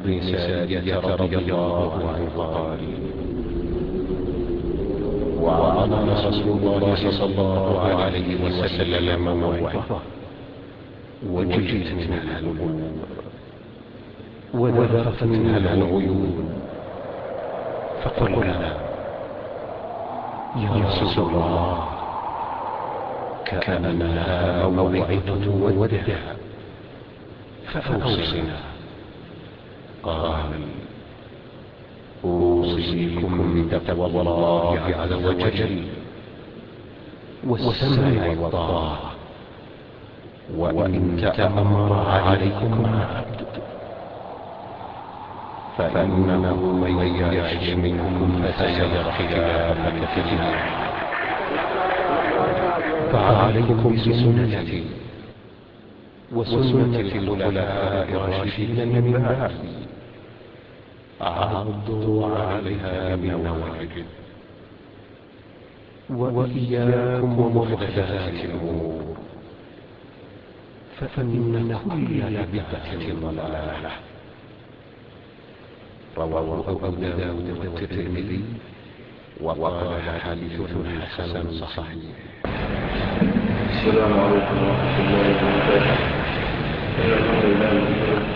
بن سارية رضي الله عنه قال: وعظنا رسول الله صلى الله عليه وسلم موعظة وجلت منها القلوب وذرفت منها العيون، فقلنا: يا رسول الله، كأنها موعظة مودع، فأوصنا. قال: أوصيكم بتقوى الله عز وجل والسمع والطاعة، وإن تأمر عليكم عبد، فإنه من يعش منكم فسيرى اختلافا كثيرا، فعليكم بسنتي وسنة الخلفاء الراشدين من بعدي، عضوا عليها بالنواجذ، وإياكم ومحدثات الأمور، فإن كل بدعة ضلالة. رواه أبو داود والترمذي وقال: حديث حسن صحيح. السلام عليكم ورحمة الله وبركاته. إن الحمد لله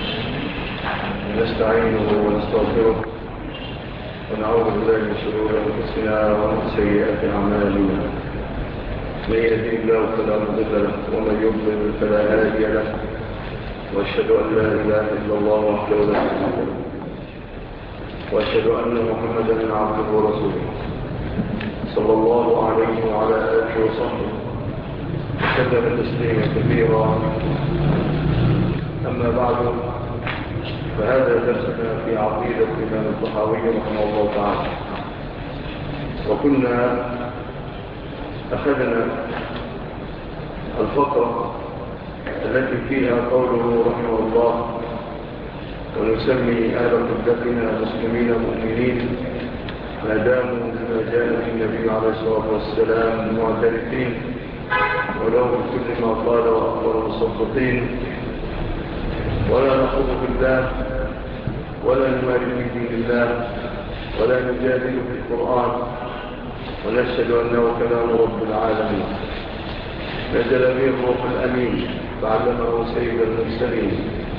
نستعينه ونستغفره ونعوذ بالله من شرور أنفسنا ومن سيئات أعمالنا. من يهده الله فلا مضل له ومن يضلل فلا هادي له، وأشهد أن لا إله إلا الله وحده لا شريك له، وأشهد أن محمدا عبده ورسوله صلى الله عليه وعلى آله وصحبه وسلم تسليما كثيرا. أما بعد، فهذا درسنا في عقيدة الإمام الطحاوي رحمه الله تعالى. وكنا أخذنا الفقرة التي فيها قوله رحمه الله: ونسمي أهل قبلتنا مسلمين مؤمنين ما داموا بما جاء به النبي عليه الصلاة والسلام معترفين، ولو بكل ما قال وأخبر مصدقين، ولا نخوض بالله ولا نماري في دين الله ولا نجادل في القرآن، ونشهد أنه كلام رب العالمين نزل به الروح الأمين فعلمه سيد المرسلين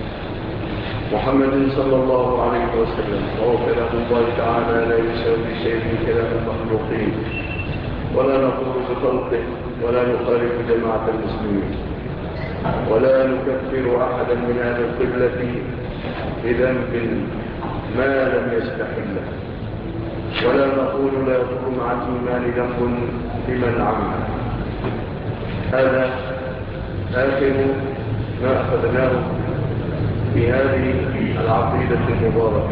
محمد صلى الله عليه وسلم، وهو كلام الله تعالى لا يساوي شيء من كلام المخلوقين، ولا نقول بخلقه ولا نخالف جماعة المسلمين، ولا نكفر أحدا من أهل القبلة بذنب ما لم يستحله، ولا نقول لا يضر مع الإيمان ذنب لمن عمل. هذا آخر ما أخذناه في هذه العقيدة المباركة.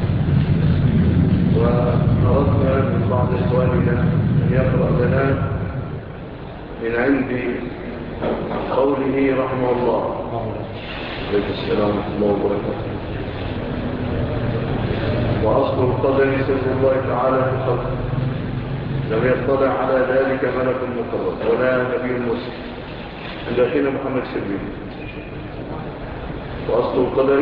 وأردنا من بعض إخواننا أن يقرأ لنا من عند قوله رحمه الله: عليكم السلام ورحمة الله وبركاته. وأصل القدر سر الله تعالى في الخلق، لم يطلع على ذلك ملك مقرب ولا نبي مرسل. عند أخينا محمد سلمي. وأصل القدر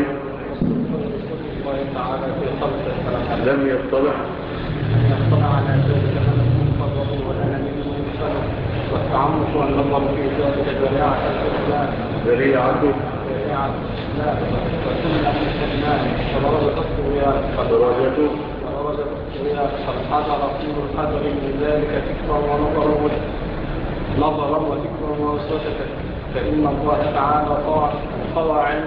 لم يطلع على ذلك ملك مقرب ولا نبي مرسل، والتعمق والنظر في ذلك ذريعة لا وكل أمثلنا درجته قد حضر طول القدر من ذلك فكرا ونظرا وفكرا ووسوسة، فإن الله تعالى طوى علم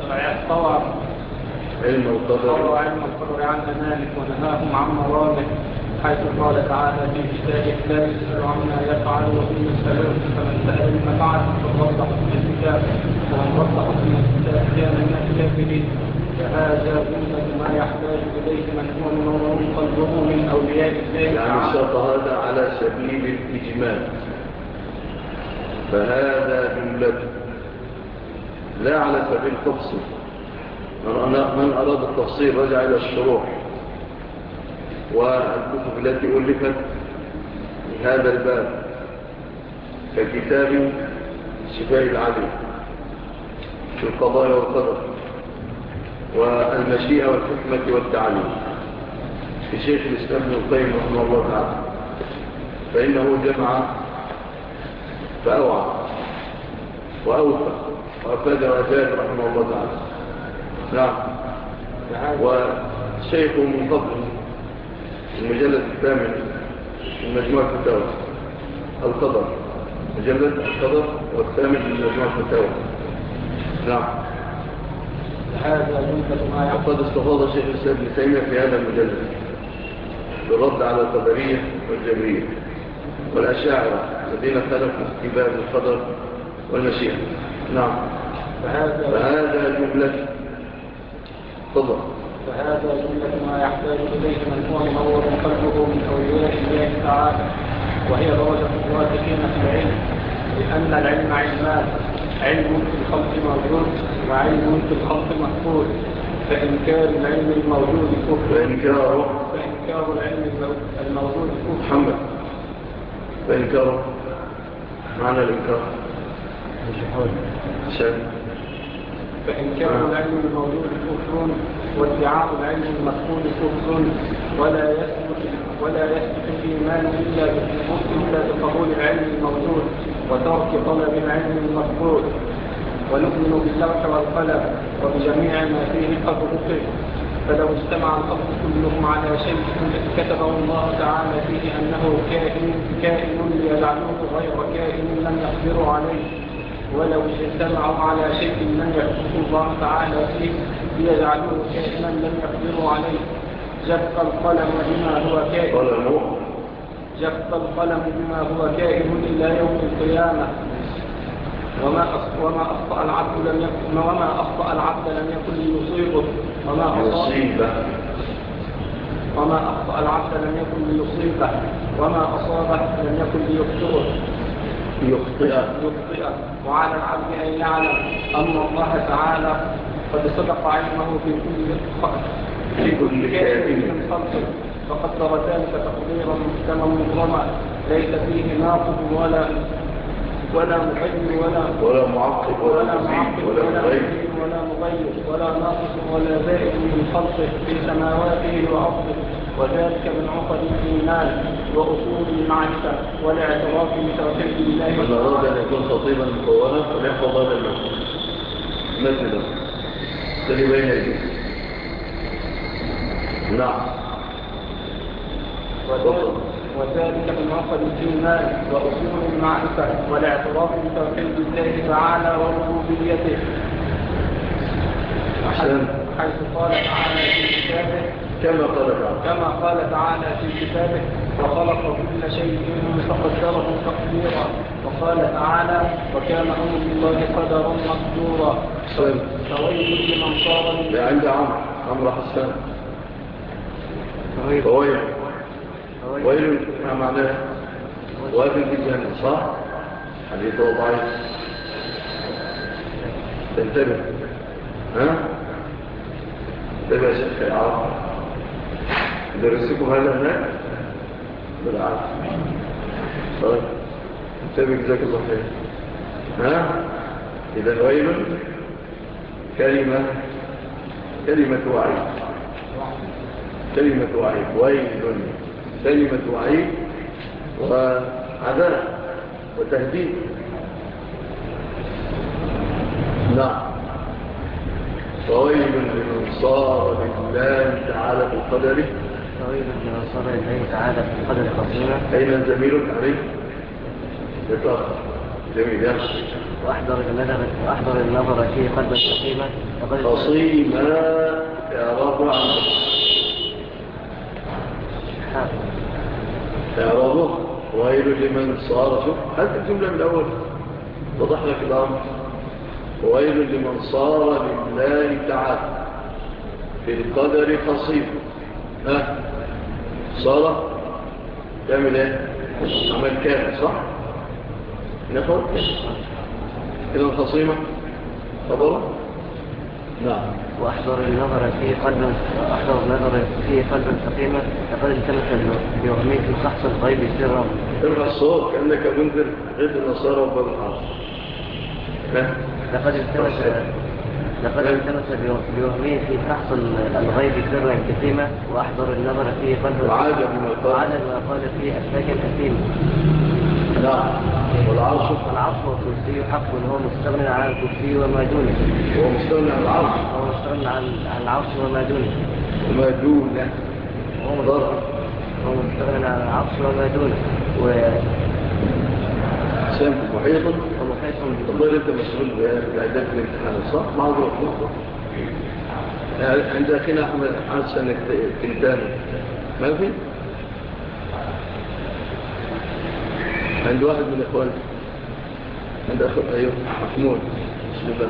القدر عن ذلك ونهاهم عن مرامه، حيث قال تعالى في كتابه: لا يسأل عما يفعل وهم يسألون، فمن سأل بما فعل فقد رد حكم الكتاب، ومن رد حكم الكتاب كان من الكافرين. فهذا جملة ما يحتاج إليه من هو منور قلبه من أولياء الله. يعني شرط هذا على سبيل الإجمال، فهذا جملة لا على سبيل التفصيل. من أراد التفصيل رجع إلى الشروح والكتب التي ألفت في هذا الباب، ككتاب شفاء العلي في القضاء والقدر، والمشيئة والحكمة والتعليم في شيخ الإسلام ابن القيم رحمه الله تعالى، فإنه جمع فأوعى وأوفى وأفاد وأجاد رحمه الله تعالى. نعم. وشيخ من قبل المجلد الثامن من مجموعة الفتاوى القدر، مجلد القدر والثامن من مجموعة الفتاوى. نعم. وقد استفاض شيخ الإسلام ابن تيمية في هذا المجلد بالرد على القدرية والجبرية والأشاعرة الذين خلفوا في باب القدر والمشيئة. نعم. فهذا جملة تفضل. فهذا جملة ما يحتاج إليه من هو منور قلبه من أولياء الله تعالى، وهي درجة الراسخين في العلم، لأن العلم علمان: علم في الخلق موجود وعلم في الخلق مفقود. فإنكار العلم الموجود كفر، فإنكار العلم الموجود كفر. محمد، فإنكار معنى الإنكار فإنكار العلم الموجود كفر، وادعاء العلم المفقود كفر، ولا يثبت الإيمان إلا بقبول العلم الموجود وترك طلب العلم المفقود. ونؤمن باللوح والقلم وبجميع ما فيه قد ذكر، فلو اجتمع الخلق كلهم على شيء كتبه الله تعالى فيه أنه كائن ليجعلوه غير كائن لم يقدروا عليه، ولو اجتمعوا على شيء لم يكتبه الله تعالى فيه ليجعلوه كائنا لم يقدروا عليه. جف القلم بما هو كائن إلى يوم القيامة، وما أخطأ العبد لم يكن ليصيبه، وما أصابه لم يكن ليخطئه. وعلى العبد أن يعلم أن الله تعالى قد سبق علمه في كل كائن من خلقه، فقدر ذلك تقديرا محكما مبرما ليس فيه ناقض ولا مغير ولا معقب ولا مغير ولا ناقص ولا زائد من خلقه في سماواته وأرضه، وذلك من عقد الإيمان وأصول المعرفة والاعتراف بتوحيد الله. من أراد أن يكون خطيبا مكونا فليحفظ هذا المسجد الذي بين يديه. نعم. وذلك من عقد الإيمان وأصول المعرفة والاعتراف بتوحيد الله تعالى وربوبيته، حيث قال تعالى في كتابه كما قال تعالى في كتابه: وخلق كل شيء فقدره تقديرا. وقال تعالى: وكان أمر الله قدرا مقدورا. فويل لمن صار عند عمرو حسان. ويل ما معناه؟ وابن بالجنة، صح؟ حديث ضعيف. تنتبه. انتبه يا شيخ العرب، درسكم هذا هناك بالعرب. طيب انتبه، جزاك الله خير. إذا ويل كلمة وعيد، ويل كلمة وعيد وعذاب وتهديد. نعم. فويل لمن صار لله تعالى في القدر، فويل لمن صار لله تعالى في القدر خصيما. أين زميلك عليه؟ يطلق جميل يا وأحضر النظر فيه قلبا خصيما. إعرابه عنه، إعرابه ويل لمن صار. شوف هذه الجملة من الأول وضح لك الأمر. ويل لمن صار لله تعالى في القدر خصيم. صار تعمل ايه؟ عمل كامل، صح؟ نفر إذا الخصيمة خبره. نعم. وأحضر النظر فيه قلبا سقيما لقد التمس بيغميك شخص الغيب سرا. ارفع الصوت كأنك منذر غير النصارى وباب الحرب. لقد التمس بوهمه في فحص الغيب سرا كثيما وأحضر النظر فيه قلبا وعاد ما قال فيه أفلاكا أثيما. نعم. والعرش والكرسي حق وهو مستغنى عن الكرسي وما دونه. هو مستغنى عن العرش. هو مستغنى عن العرش وما دونه. وما دونه هو مستغنى عن العرش وما دونه. سام محيط. ومحيط. انت مسؤول بإعداد الامتحان صح؟ معذور. عند أخينا أحمد حسن التنتاني ما في؟ عند واحد من إخواني عند أخوة أيوه محمود بسم الله.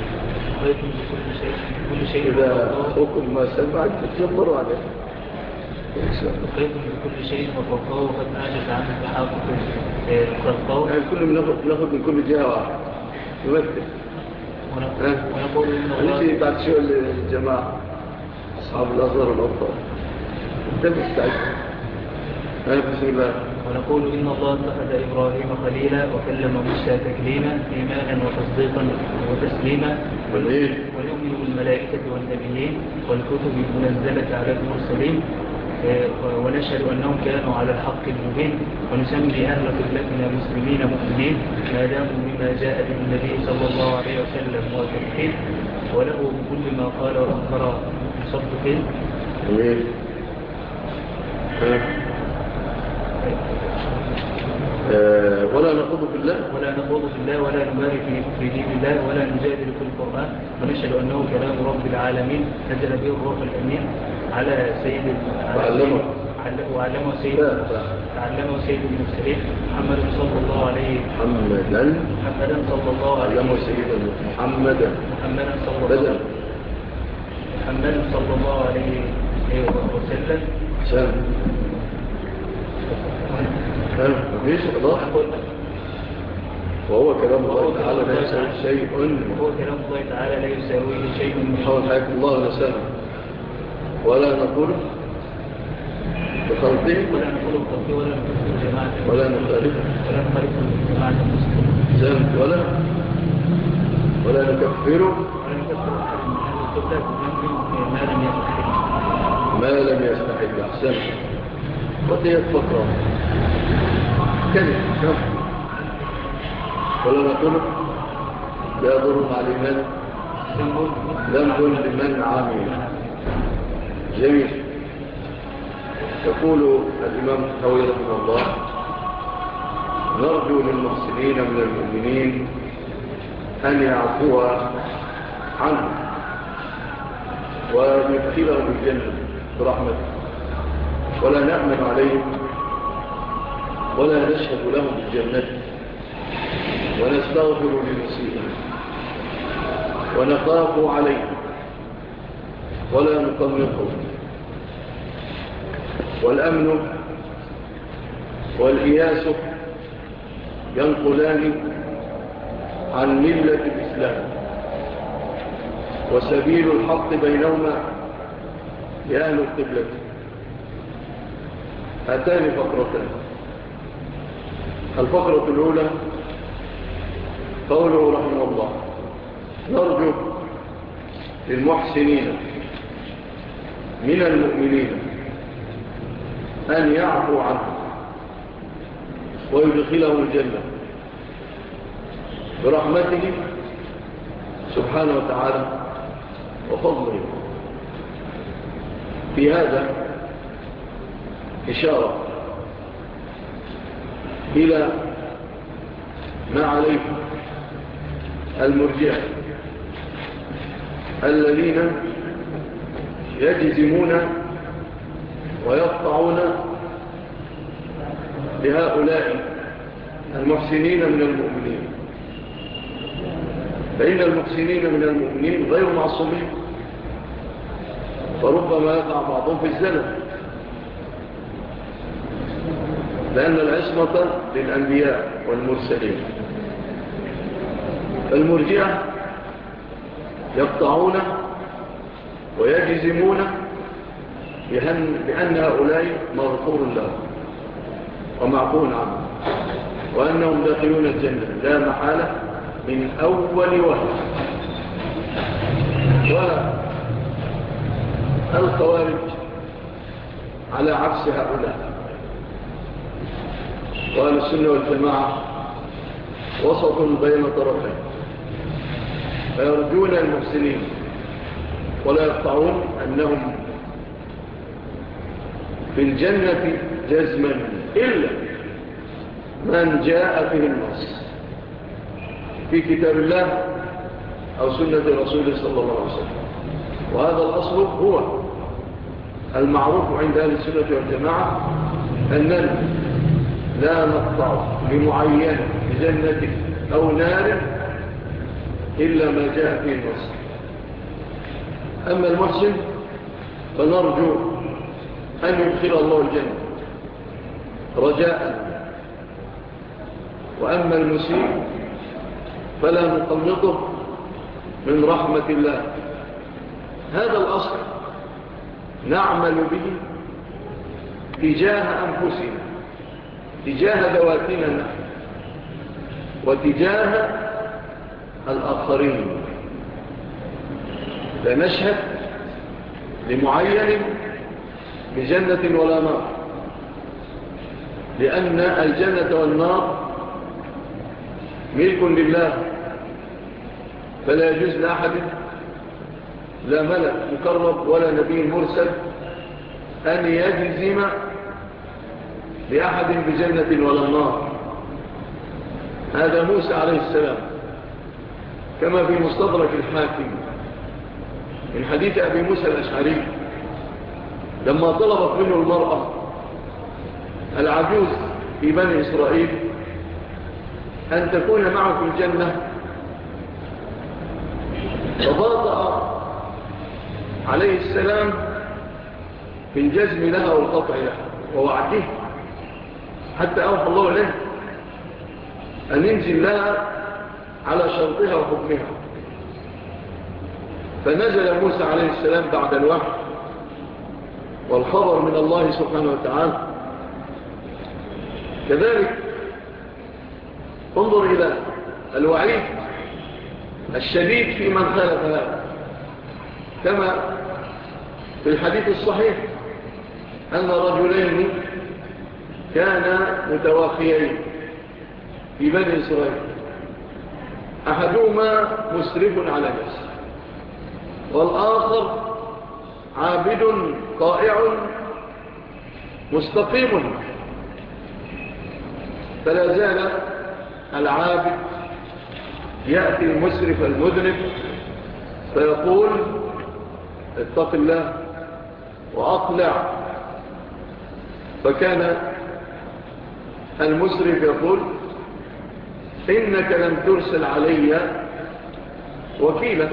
كل شيء إذا أخوكم ما سمعت تجبروا عليه. خيط بكل شيء وفوقه وقد أعجز عن التحقق خلقه. يعني كل ناخد من كل جهة واحد يمثل. ونقول إن الله نجي بعد شوية الجماعة أصحاب الأزهر والأبطال ده مستعد. بسم الله. ونقول إن الله اتخذ إبراهيم خليلا وكلم موسى تكليما إيمانا وتصديقا وتسليما ونؤمن بالملائكة والنبيين والكتب المنزلة على المرسلين ونشهد أنهم كانوا على الحق المبين ونسمي أهل قبلتنا مسلمين مؤمنين ما داموا بما جاء به النبي صلى الله عليه وسلم موافقين وله بكل ما قال وأخبر مصدقين. ولا نخوض في الله ولا نبارك في دين الله ولا نجادل في القرآن ونشهد أنه كلام رب العالمين نزل به الروح الأمين على سيد وعلمه سيد المرسلين محمد صلى الله عليه محمدا صلى الله عليه محمدا صلى الله عليه وسلم. مفيش إضافة. وهو كلام الله تعالى لا يساوي شيء. وهو كلام الله تعالى لا يساويه شيء من حول حياة الله نسأل ولا نقول بخلطه ولا نخالف جماعة المسلمين ولا نكفره ما لم يستحل أحسن وتيت فقرة كلمة ولا نقول لا يضر مع الإيمان ذنب لمن عامل. جميل. يقول الإمام الطحاوي رحمه الله نرجو للمحسنين من المؤمنين أن يعفوا عنه ويدخلهم الجنة برحمته ولا نأمن عليهم ولا نشهد لهم بالجنة ونستغفر للمسيئين ونخاف عليهم ولا نطمقهم. والأمن والإياس ينقلان عن ملة الإسلام وسبيل الحق بينهما لأهل القبلة. هاتان فقرتان. الفقرة الأولى قوله رحمه الله نرجو للمحسنين من المؤمنين أن يعفو عنه ويدخلهم الجنة برحمته سبحانه وتعالى وفضله. في هذا إشارة إلى ما عليه المرجئة الذين يجزمون ويقطعون لهؤلاء المحسنين من المؤمنين. فإن المحسنين من المؤمنين غير معصومين فربما يقع بعضهم في الزنا لأن العصمة للأنبياء والمرسلين. المرجئة يقطعون ويجزمون بأن هؤلاء مغفور لهم ومعفو عنهم وأنهم داخلون الجنة لا محالة من أول وهلة. والخوارج على عكس هؤلاء. وأهل السنة والجماعة وسط بين طرفين، فيرجون المحسنين ولا يقطعون أنهم في الجنة جزما إلا من جاء به النص في كتاب الله أو سنة رسوله صلى الله عليه وسلم. وهذا الأصل هو المعروف عند أهل السنة والجماعة، أننا لا نقطع لمعين بجنة أو نار إلا ما جاء فيه النص. أما المحسن فنرجو أن يدخل الله الجنة رجاء، وأما المسيء فلا نقنطه من رحمة الله. هذا الأصل نعمل به تجاه أنفسنا، تجاه ذواتنا وتجاه الآخرين. لا نشهد لمعين بجنة ولا نار، لأن الجنة والنار ملك لله، فلا يجوز لأحد، لا ملك مقرب ولا نبي مرسل، أن يجزم لأحد بجنة ولا نار. هذا موسى عليه السلام كما في مستدرك الحاكم من حديث أبي موسى الأشعري لما طلبت منه المرأة العجوز في بني إسرائيل أن تكون معه في الجنة، فباطأ عليه السلام في الجزم لها والقطع لها ووعده، حتى أوحى الله له أن ينزل لها على شرطها وحكمها. فنزل موسى عليه السلام بعد الوحي والخبر من الله سبحانه وتعالى. كذلك انظر إلى الوعيد الشديد في من خالف هذا، كما في الحديث الصحيح أن رجلين كانا متواخيين في بني إسرائيل، أحدهما مسرف على نفسه والآخر عابد طائع مستقيم. فلا زال العابد يأتي المسرف المذنب فيقول اتق الله وأقلع، فكان المسرف يقول إنك لم ترسل علي وكيلا.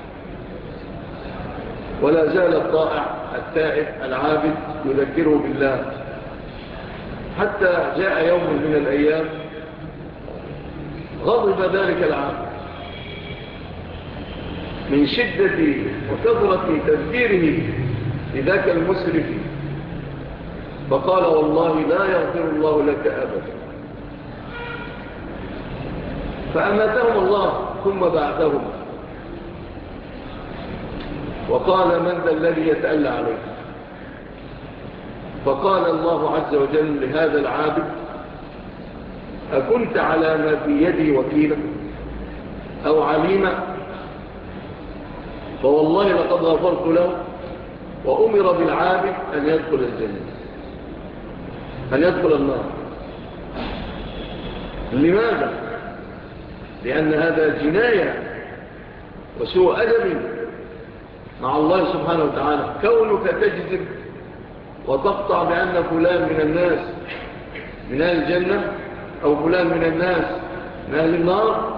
ولا زال الطائع التائب العابد يذكره بالله، حتى جاء يوم من الأيام غضب ذلك العابد من شدة وكثرة تذكيره لذاك المسرف، فقال والله لا يغفر الله لك أبدا. فأماتهم الله ثم بعثهم وقال من ذا الذي يتألى عليه؟ فقال الله عز وجل لهذا العابد أكنت على ما في يدي وكيلا أو عليما؟ فوالله لقد غفرت له. وأمر بالعابد أن يدخل الجنة، أن يدخل النار. لماذا؟ لأن هذا جناية وسوء أدب مع الله سبحانه وتعالى. كونك تجزم وتقطع بأن فلان من الناس من أهل الجنة أو فلان من الناس من أهل النار،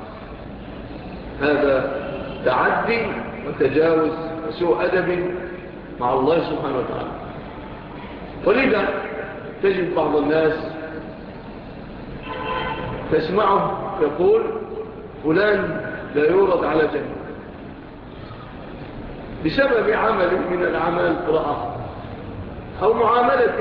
هذا تعدي وتجاوز وسوء أدب مع الله سبحانه وتعالى. ولذا تجد بعض الناس تسمعه يقول فلان لا يورد على جنة بسبب عمل من الأعمال رأى أو معاملة،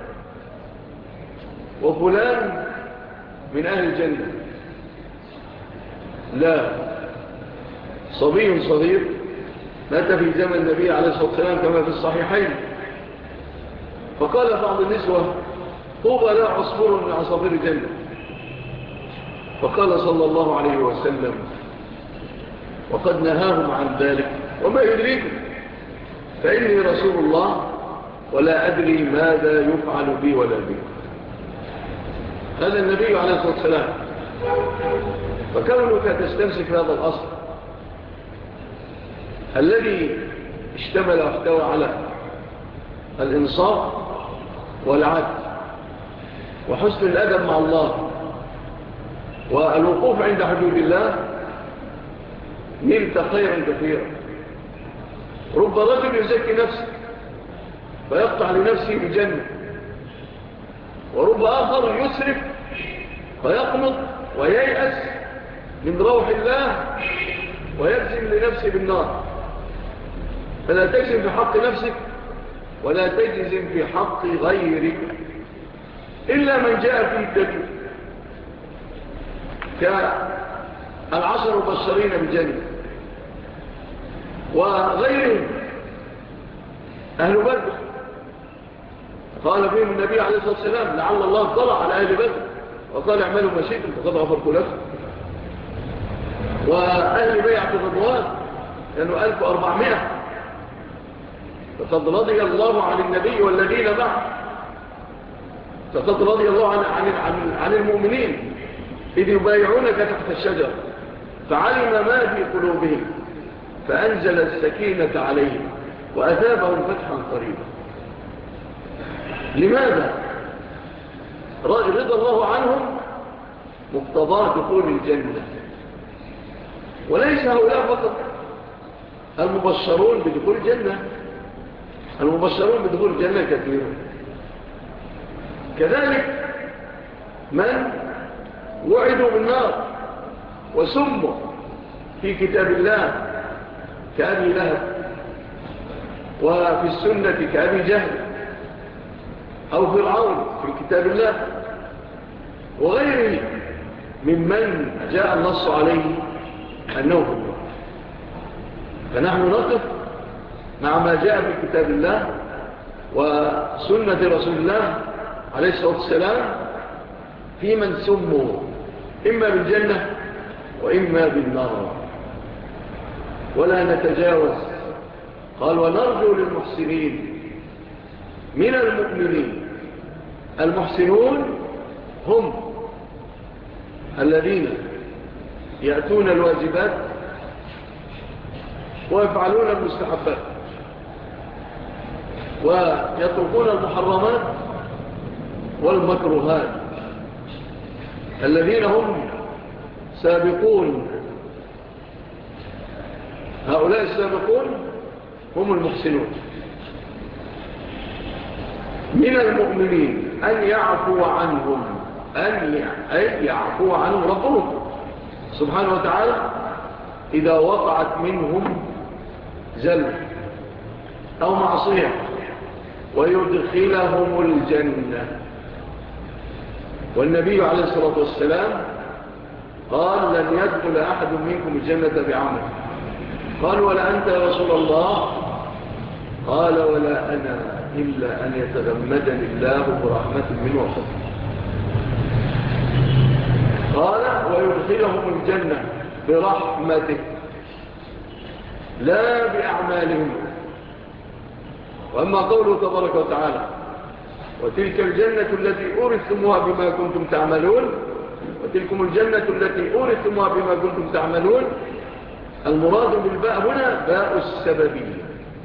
وفلان من أهل الجنة. لا، صبي صغير مات في زمن النبي عليه الصلاة والسلام كما في الصحيحين. فقال بعض النسوة: طوبى لا عصفور من عصافير الجنة. فقال صلى الله عليه وسلم: وقد نهاهم عن ذلك، وما يدريكم فإني رسول الله ولا أدري ماذا يفعل بي ولا بي. هذا النبي عليه الصلاة والسلام. فكونك تستمسك هذا الأصل الذي اشتمل واحتوى على الإنصاف والعدل وحسن الأدب مع الله والوقوف عند حدود الله، نلت خيرا كثيرا. رب رجل يزكي نفسه فيقطع لنفسه بجنة، ورب آخر يسرف فيقنط وييأس من روح الله ويجزم لنفسه بالنار. فلا تجزم في حق نفسك ولا تجزم في حق غيرك إلا من جاء في الدليل كالعشر المبشرين بالجنة وغيرهم. أهل بدر قال فيهم النبي عليه الصلاة والسلام: لعل الله اطلع على أهل بدر وقال: اعملوا ما شئتم فقد غفرت لكم. وأهل بيعة الرضوان كانوا 1400. فقد رضي الله عن النبي والذين معه، فقد رضي الله عن المؤمنين إذ يبايعونك تحت الشجر فعلم ما في قلوبهم فأنزل السكينة عليهم وأثابهم فتحا قريبا. لماذا؟ رضي الله عنهم مقتضى دخول الجنة. وليس هؤلاء فقط المبشرون بدخول الجنة، المبشرون بدخول الجنة كثيرون. كذلك من وعدوا بالنار وسموا في كتاب الله كأبي لهب، وفي السنة كأبي جهل أو فرعون في كتاب الله، وغيره ممن جاء النص عليه أنه في النار. فنحن نقف مع ما جاء في كتاب الله وسنة رسول الله عليه الصلاة والسلام في من سموا إما بالجنة وإما بالنار، ولا نتجاوز. قال: ونرجو للمحسنين من المؤمنين. المحسنون هم الذين يأتون الواجبات ويفعلون المستحبات ويتركون المحرمات والمكروهات، الذين هم سابقون. هؤلاء السابقون هم المحسنون. من المؤمنين أن يعفو عنهم، أن يعفو عنهم ربهم سبحانه وتعالى إذا وقعت منهم زلة أو معصية، ويدخلهم الجنة. والنبي عليه الصلاة والسلام قال: لن يدخل أحد منكم الجنة بعمل. قال: ولا أنت يا رسول الله؟ قال: ولا أنا إلا أن يتغمدني الله برحمة منه وفضل. قال: ويدخلهم الجنة برحمته لا بأعمالهم. وأما قوله تبارك وتعالى: وتلك الجنة التي أورثتموها بما كنتم تعملون، وتلكم الجنة التي أورثتموها بما كنتم تعملون، المراد بالباء هنا باء السببية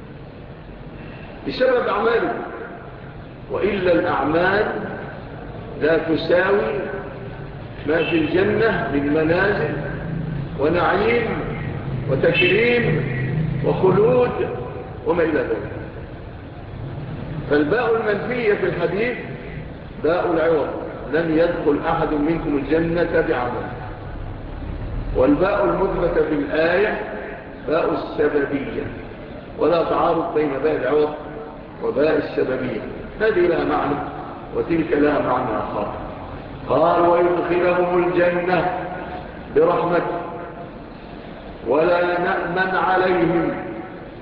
بسبب أعمالكم، وإلا الأعمال لا تساوي ما في الجنة من منازل ونعيم وتكريم وخلود وما إلى ذلك. فالباء المنفية في الحديث باء العوض: لن يدخل أحد منكم الجنة بعمل. والباء المثبتة في الآية باء السببية، ولا تعارض بين باء العوض وباء السببية. هذه لها معنى وتلك لها معنى آخر. قال: ويدخلهم الجنة برحمته ولا نأمن عليهم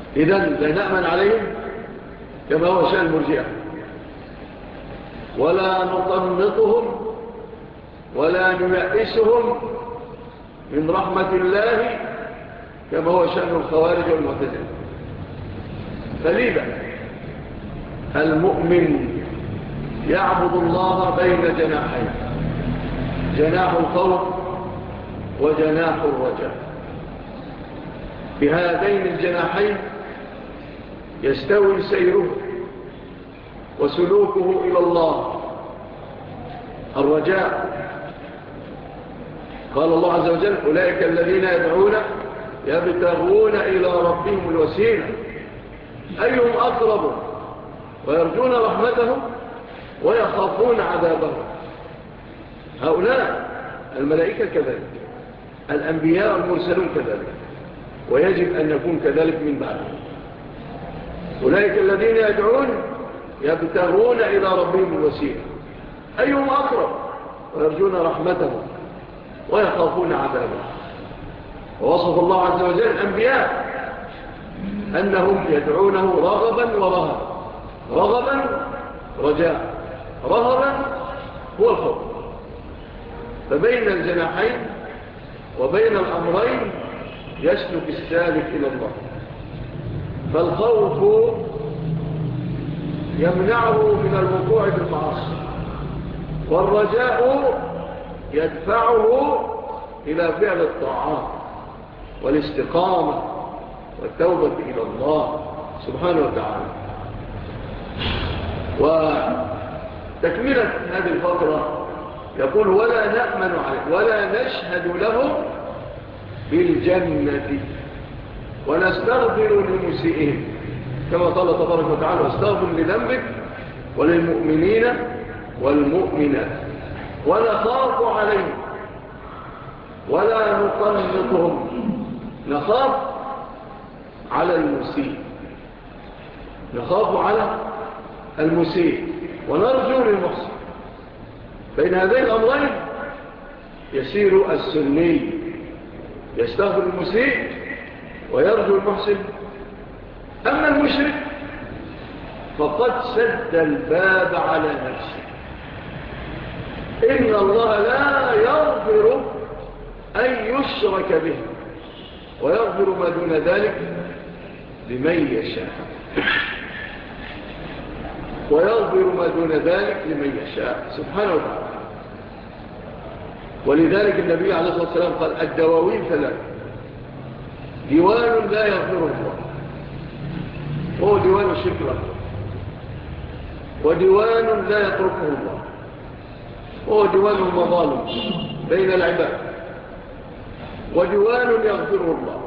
إذن لا نأمن عليهم كما هو شأن المرجئة، ولا نقنطهم ولا نيأسهم من رحمة الله كما هو شأن الخوارج والمعتزلة. فلذا المؤمن يعبد الله بين جناحين، جناح الخوف وجناح الرجاء. بهذين الجناحين يستوي سيره وسلوكه إلى الله. الرجاء قال الله عز وجل: أولئك الذين يدعون يبتغون إلى ربهم الوسيلة أيهم أقرب ويرجون رحمته ويخافون عذابه. هؤلاء الملائكة كذلك، الأنبياء والمرسلون كذلك، ويجب أن يكون كذلك من بعدهم. أولئك الذين يدعون يبتغون إلى ربهم الوسيلة أيهم أقرب ويرجون رحمته ويخافون عذابه. ووصف الله عز وجل الأنبياء أنهم يدعونه رغبا ورهبا. رغبا رجاء، رهبا هو الخوف. فبين الجناحين وبين الأمرين يسلك السالك إلى الله. فالخوف يمنعه من الوقوع بالمعاصي، والرجاء يدفعه إلى فعل الطاعات والاستقامة والتوبة إلى الله سبحانه وتعالى. وتكملة هذه الفترة يقول: ولا نأمن عليه ولا نشهد لهم بالجنة ونستغفر لمسيئهم، كما قال تبارك وتعالى: واستغفر لذنبك وللمؤمنين والمؤمنات ونخاف عليهم ولا نقنطهم. نخاف على المسيء، نخاف على المسيء ونرجو للمحسن. بين هذين الأمرين يسير السني، يستغفر المسيء ويرجو المحسن. أما المشرك فقد سد الباب على نفسه. إن الله لا يغفر أن يشرك به ويغفر ما دون ذلك لمن يشاء، ويغفر ما دون ذلك لمن يشاء سبحانه وتعالى. ولذلك النبي عليه الصلاة والسلام قال: الدواوين ثلاث: ديوان لا يغفره الله وهو ديوان الشرك الأكبر، وديوان لا يتركه الله وهو ديوان المظالم بين العباد، وديوان يغفره الله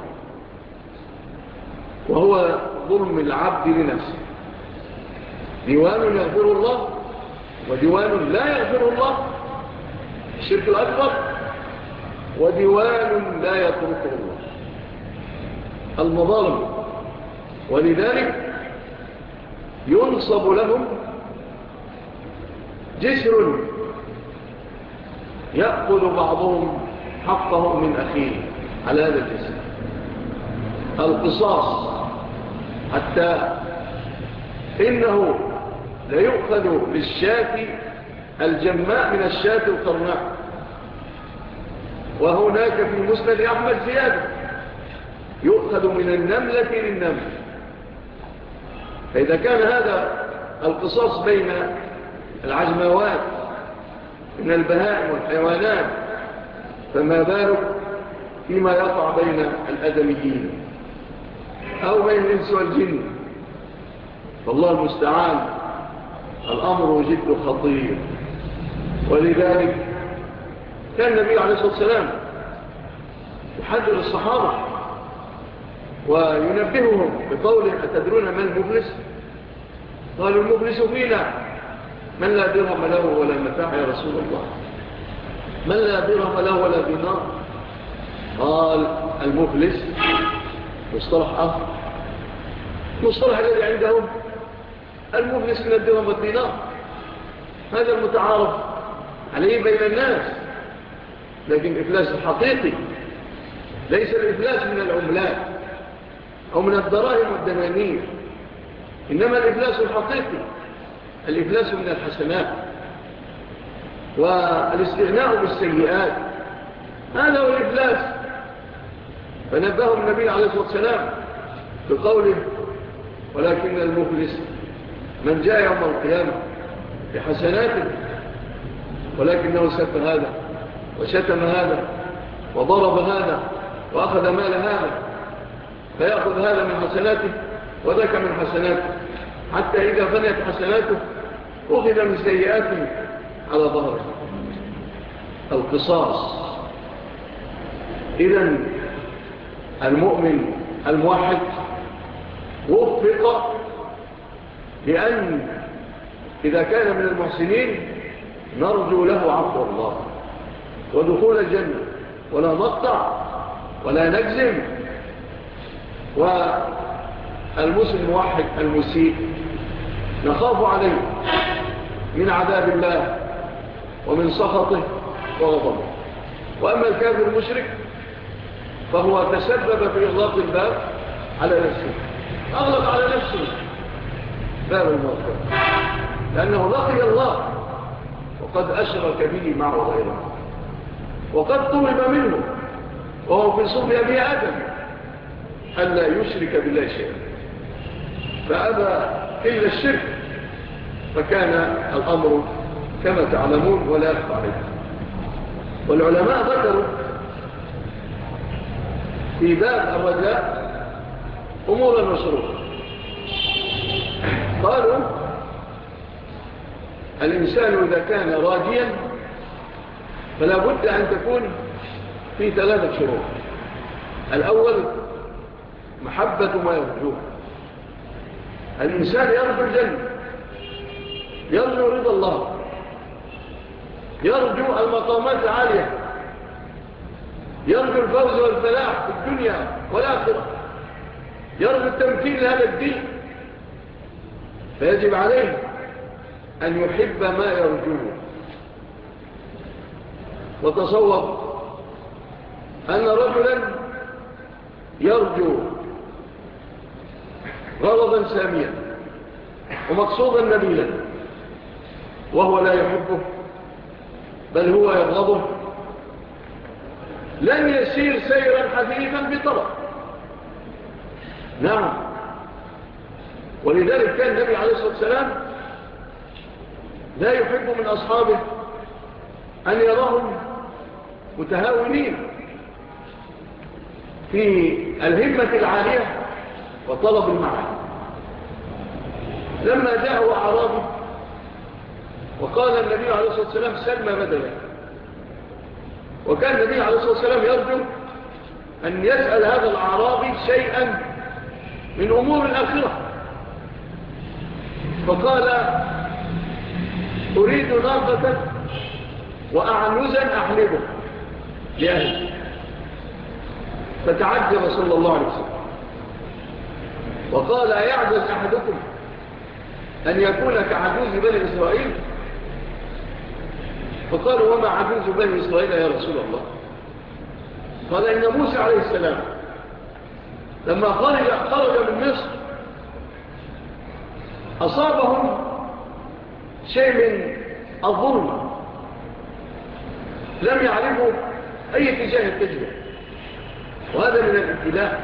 وهو ظلم العبد لنفسه. ديوان يغفره الله وديوان لا يغفره الله الشرك الأكبر، وديوان لا يتركه الله المظالم. ولذلك ينصب لهم جسر يأخذ بعضهم حقه من أخيه على هذا الجسر، القصاص، حتى إنه لا يؤخذ للشاة الجماء من الشاة القرناء. وهناك في مسند أحمد زيادة: يؤخذ من النملة للنمل. فإذا كان هذا القصاص بين العجموات من البهائم والحيوانات، فما بالك فيما يقع بين الأدميين أو بين الإنس والجن؟ فالله المستعان، الأمر جد خطير. ولذلك كان النبي عليه الصلاة والسلام يحذر الصحابة وينبههم بقوله: أتدرون من المفلس؟ قالوا: المفلس فينا من لا درهم له ولا متاع يا رسول الله. من لا درهم له ولا دينار؟ قال: المفلس مصطلح آخر، مصطلح الذي عندهم المفلس من الدرهم والدينار، هذا المتعارف عليه بين الناس. لكن الإفلاس الحقيقي ليس الإفلاس من العملات، أو من الدراهم والدنانير، إنما الإفلاس الحقيقي الإفلاس من الحسنات والاستغناء بالسيئات، هذا هو الإفلاس. فنبه النبي عليه الصلاة والسلام بقوله: ولكن المفلس من جاء يوم القيامة بحسناته ولكنه سب هذا وشتم هذا وضرب هذا وأخذ مال هذا، فيأخذ هذا من حسناته وذاك من حسناته، حتى إذا فنيت حسناته أخذ من سيئاته على ظهره. القصاص. إذن المؤمن الموحد وفق لأن إذا كان من المحسنين نرجو له عفو الله ودخول الجنة، ولا نقطع ولا نجزم. والمسلم الموحد المسيء نخاف عليه من عذاب الله ومن سخطه وغضبه. وأما الكافر المشرك فهو تسبب في إغلاق الباب على نفسه، أغلق على نفسه باب المغفرة، لأنه لقي الله وقد أشرك به معه غيره، وقد طلب منه وهو في صلب أبي آدم ألا يشرك بالله شيئا، فأبى إلا الشرك، فكان الأمر كما تعلمون ولا يخفى عليكم. والعلماء ذكروا في باب الرجاء أمورا مشروعة. قالوا الإنسان إذا كان راجيا فلا بد أن تكون في 3 شروط. الأول محبة ما يرجوه. الإنسان يرجو الجنة، يرجو رضا الله، يرجو المقامات العالية، يرجو الفوز والفلاح في الدنيا والآخرة، يرجو التمكين لهذا الدين، فيجب عليه أن يحب ما يرجوه. وتصور أن رجلا يرجو غرضا ساميا ومقصودا نبيلا وهو لا يحبه بل هو يبغضه، لن يسير سيرا حثيثا بطرف. نعم. ولذلك كان النبي عليه الصلاة والسلام لا يحب من أصحابه أن يراهم متهاونين في الهمة العالية وطلب المعاد. لما جاءه أعرابي وقال النبي عليه الصلاة والسلام سلم بدلا، وكان النبي عليه الصلاة والسلام يرجو أن يسأل هذا الأعرابي شيئا من أمور الآخرة، فقال أريد ناقة وأعنزا أحلبه لأهلي، فتعجب صلى الله عليه وسلم وقال أيعجز أحدكم أن يكون كعجوز بني إسرائيل؟ فقالوا وما عجوز بني إسرائيل يا رسول الله؟ قال إن موسى عليه السلام لما خرج من مصر أصابهم شيء من الظلم، لم يعرفوا أي اتجاه التجربة، وهذا من الابتلاء.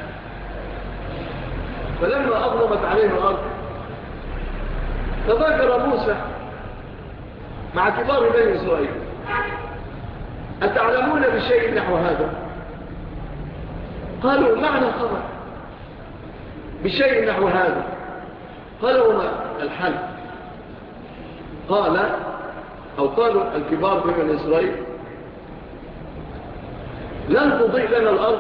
فلما أظلمت عليه الأرض تذكر موسى مع كبار بني إسرائيل أتعلمون بشيء نحو هذا؟ قالوا معنى خبر بشيء نحو هذا. قالوا ما الحل؟ قالوا الكبار في بني إسرائيل لن تضيء لنا الأرض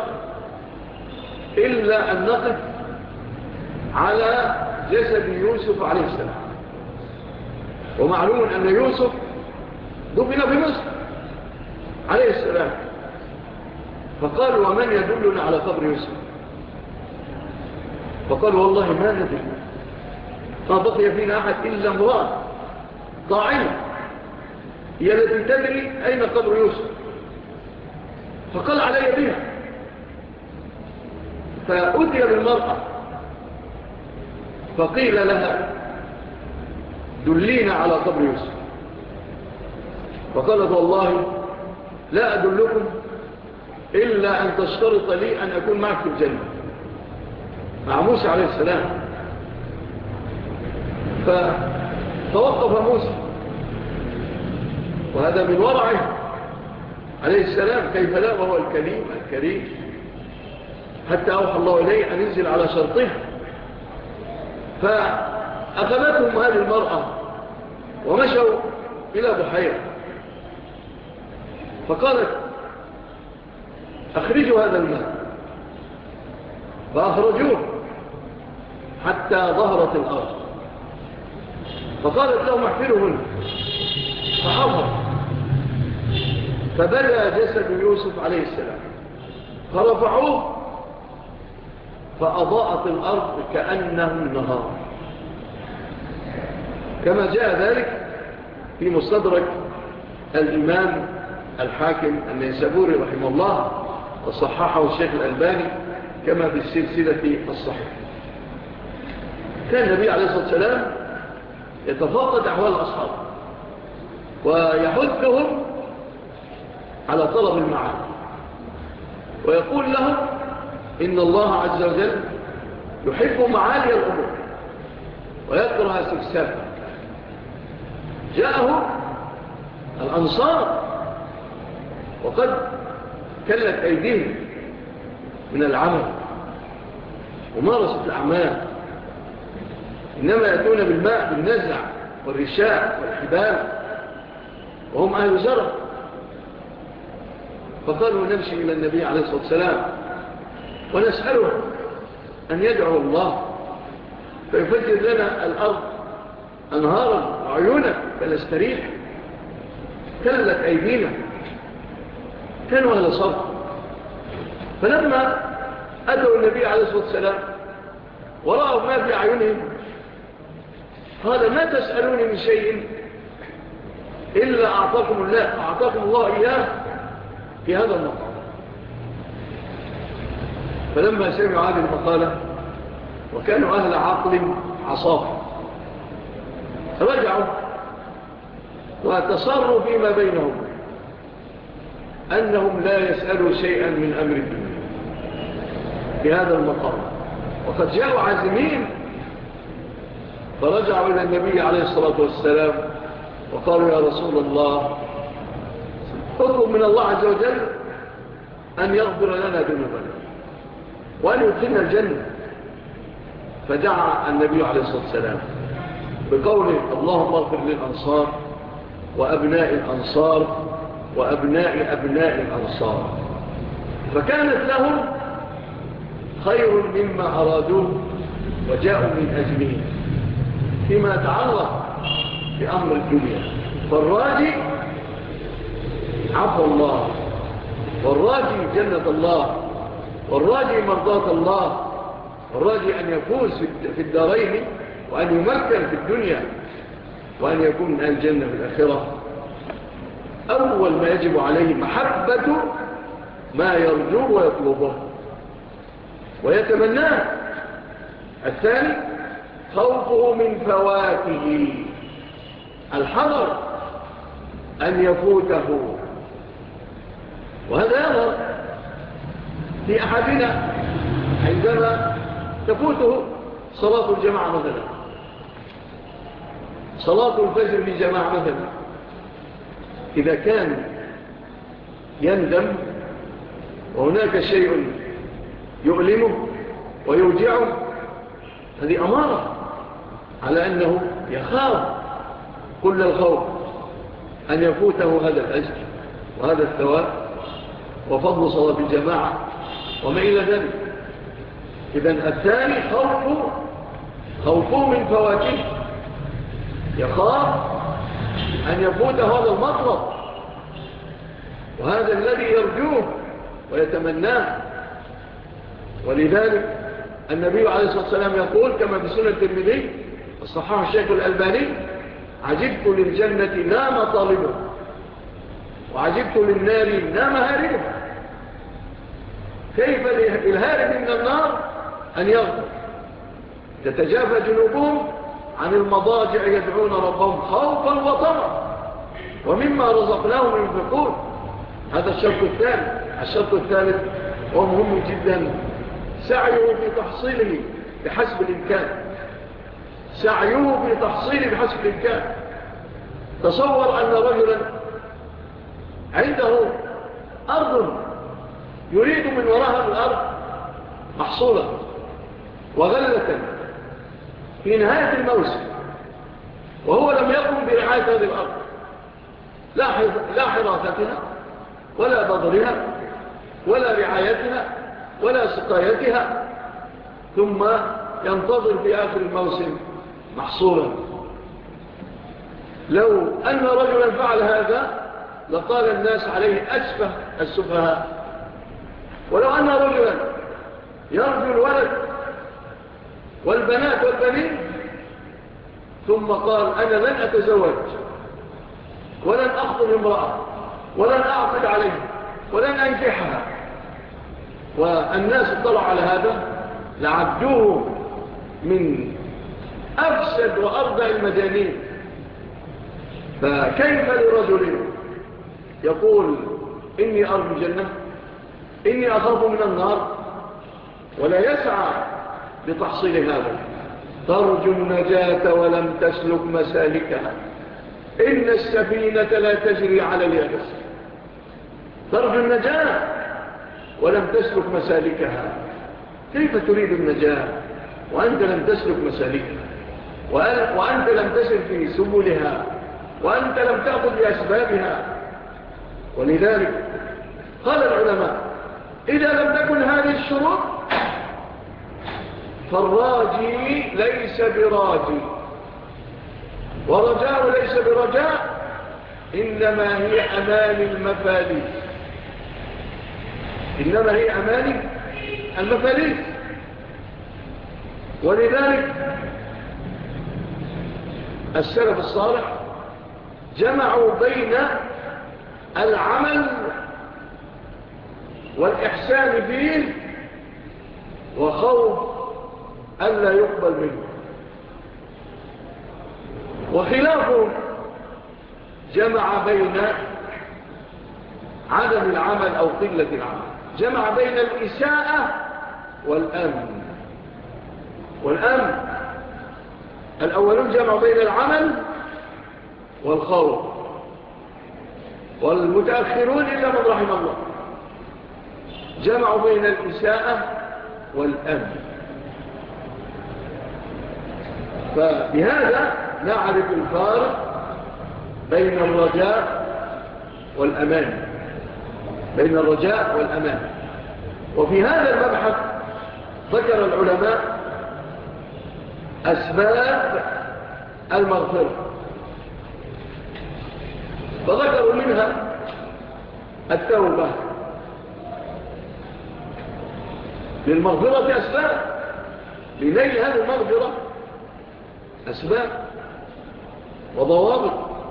إلا أن نقف على جسد يوسف عليه السلام، ومعلوم أن يوسف دفن في مصر عليه السلام. فقالوا ومن يدلنا على قبر يوسف؟ فقالوا والله ما ندري، ما بقي فينا أحد إلا امرأة ضاعنة هي التي تدري أين قبر يوسف، فقال علي بها. فأتي بالمرأة فقيل لها دلينا على قبر يوسف، فقالت والله لا أدلكم إلا أن تشترط لي أن أكون معك في الجنة مع موسى عليه السلام. فتوقف موسى، وهذا من ورعه عليه السلام، كيف لا وهو الكريم، حتى أوحى الله إليه أن ينزل على شرطه. فأخذتهم هذه المرأة ومشوا إلى بحيرة، فقالت أخرجوا هذا الماء، فأخرجوه حتى ظهرت الأرض، فقالت لهم احفرهن، فحفر، فبدأ جسد يوسف عليه السلام، فرفعوه فأضاءت الأرض كأنه النهار، كما جاء ذلك في مستدرك الإمام الحاكم النيسابوري رحمه الله، وصححه الشيخ الألباني كما في السلسلة الصحيحة. كان النبي عليه الصلاة والسلام يتفاقد أحوال الأصحاب ويحثهم على طلب المعاد، ويقول لهم إن الله عز وجل يحب معالي الأمور ويكره سفسافها. جاءه الأنصار وقد كلت أيديهم من العمل ومارست الأعمال، إنما يأتون بالماء بالنزع والرشاء والحبال وهم أهل زرع. فقالوا نمشي إلى النبي عليه الصلاة والسلام ونسأله أن يدعو الله فيفجر لنا الأرض أنهارا وعيونا فنستريح. كلت أيدينا، كانوا أهل صبر. فلما أتوا النبي عليه الصلاة والسلام ورأوا ما في أعينهم قال ما تسألوني من شيء إلا أعطاكم الله إياه في هذا المقام. فلما سمعوا هذه المقالة وكانوا أهل عقل عصافي رجعوا وتصروا فيما بينهم أنهم لا يسألوا شيئا من أمر الدنيا في هذا المقام، وقد جاءوا عازمين. فرجعوا إلى النبي عليه الصلاة والسلام وقالوا يا رسول الله اطلب من الله عز وجل أن يغفر لنا ذنوبنا وأن يدخلنا الجنة. فدعا النبي عليه الصلاة والسلام بقوله اللهم اغفر للأنصار وأبناء الأنصار وأبناء أبناء الأنصار، فكانت لهم خير مما أرادوه وجاءوا من أجله فيما يتعلق بأمر الدنيا. فالراجي عفو الله، والراجي جنة الله، والراجي مرضاة الله، والراجي أن يفوز في الدارين وأن يمكن في الدنيا وأن يكون من الجنة في الآخرة. أول ما يجب عليه محبة ما يرجوه ويطلبه ويتمناه. الثاني خوفه من فواته، الحذر أن يفوته. وهذا يظهر في أحدنا عندما تفوته صلاة الجماعة مثلا، صلاة الفجر لجماعة مثلا، إذا كان يندم وهناك شيء يؤلمه ويوجعه، هذه أمارة على أنه يخاف كل الخوف أن يفوته هذا الأجر وهذا الثواب وفضل صلاة الجماعة وما إلى ذلك. إذن الثاني خوفه من فواته، يخاف أن يفوته هذا المطلب وهذا الذي يرجوه ويتمناه. ولذلك النبي عليه الصلاة والسلام يقول كما في سنة الترمذي الصحاح الشيخ الألباني عجبت للجنة لا مطالبه وعجبت للنار لا مهاربه. كيف للهارب من النار أن يغفر؟ تتجافى جنوبهم عن المضاجع يدعون ربهم خوفا وطمعا ومما رزقناهم ينفقون. هذا الشرط الثاني. الشرط الثالث ومهم جدا، سعيه في تحصيله بحسب الإمكان. سعيه في تحصيله بحسب الإمكان. تصور أن رجلا عنده أرض يريد من وراءها الأرض محصولا وغلة في نهاية الموسم، وهو لم يقم برعاية هذه الأرض، لا حراستها ولا بذرها ولا رعايتها ولا سقايتها، ثم ينتظر في آخر الموسم محصولا. لو أن رجلا فعل هذا لقال الناس عليه أسفه السفهاء. ولو أن رجلا يرجو الولد والبنات والبنين ثم قال أنا لن أتزوج ولن أخطب امرأة ولن أعقد عليها ولن أنكحها، والناس اطلعوا على هذا لعبدوه من أفسد وأرضى المجانين. فكيف لرجل يقول إني أرجو الجنة، إني أخاف من النار، ولا يسعى لتحصيل هذا؟ ترجو النجاة ولم تسلك مسالكها، إن السفينة لا تجري على اليابس. ترجو النجاة ولم تسلك مسالكها. كيف تريد النجاة وأنت لم تسلك مسالكها، وأنت لم تسل في سبلها، وأنت لم تأخذ بأسبابها؟ ولذلك قال العلماء إذا لم تكن هذه الشروط فالراجي ليس براجي، ورجاء ليس برجاء، إنما هي أمان المفاليس. إنما هي أمان المفاليس. ولذلك السلف الصالح جمعوا بين العمل والإحسان فيه وخوف ألا يقبل منه، وخلافهم جمع بين عدم العمل أو قلة العمل، جمع بين الإساءة والأمن. الأولون جمعوا بين العمل والخوف، والمتأخرون إلا من رحم الله جمعوا بين الإساءة والأمن. فبهذا نعرف الفارق بين الرجاء والأمان، بين الرجاء والأمان. وفي هذا المبحث ذكر العلماء أسباب المغفرة، فذكروا منها التوبة. للمغفرة أسباب، لنيل هذه المغفرة أسباب وضوابط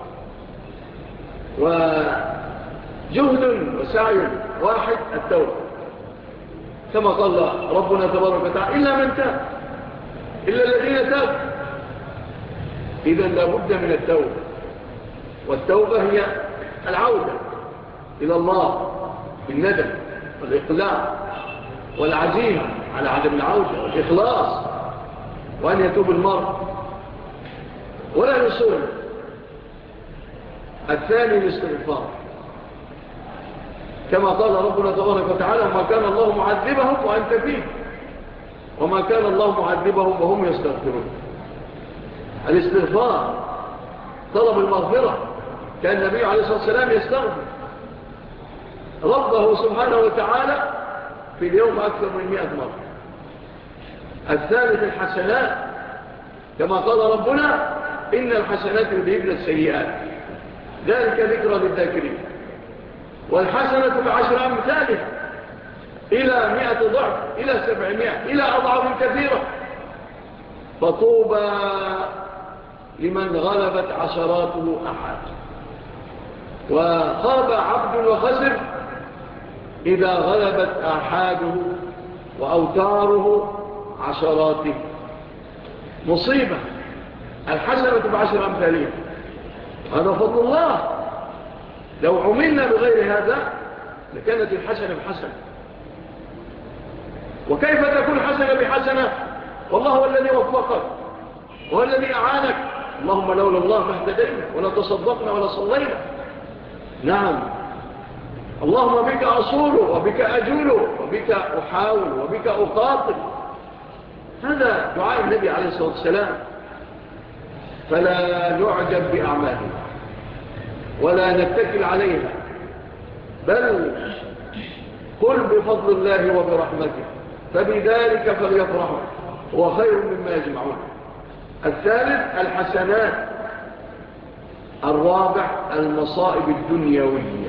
وجهد وسعي واحد، التوبة، كما قال ربنا تبارك وتعالى إلا من تاب، إلا الذين تابوا. إذن لابد من التوبة، والتوبة هي العودة إلى الله بالندم والإقلاع والعزيمة على عدم العودة والإخلاص، وأن يتوب المرء ولا يصر. الثاني الاستغفار، كما قال ربنا تبارك وتعالى وما كان الله معذبهم وأنت فيه، وما كان الله معذبهم وهم يستغفرون. الاستغفار طلب المغفرة، كان النبي عليه الصلاة والسلام يستغفر ربه سبحانه وتعالى في اليوم أكثر من 100 مرة. الثالث الحسنات، كما قال ربنا إن الحسنات يذهبن السيئات، ذلك ذكرى للذاكرين. والحسنة ب10 أمثالها إلى 100 ضعف، إلى 700، إلى أضعاف كثيرة. فطوبى لمن غلبت عشراته أحد. وخاب عبد وخسر إذا غلبت آحاده وأوتاره عشراته. مصيبة. الحسنة ب10 أمثالها، هذا فضل الله. لو عملنا بغير هذا لكانت الحسنة بحسنة. وكيف تكون حسنة بحسنة والله هو الذي وفقك وهو الذي أعانك؟ اللهم لولا الله ما اهتدينا ولا تصدقنا ولا صلينا. نعم، اللهم بك أصول وبك أجول وبك أحاول وبك أقاتل. هذا دعاء النبي عليه الصلاة والسلام. فلا نعجب بأعمالنا ولا نتكل عليها، بل قل بفضل الله وبرحمته فبذلك فليفرحوا هو خير مما يجمعون. الثالث الحسنات. الرابع المصائب الدنيوية.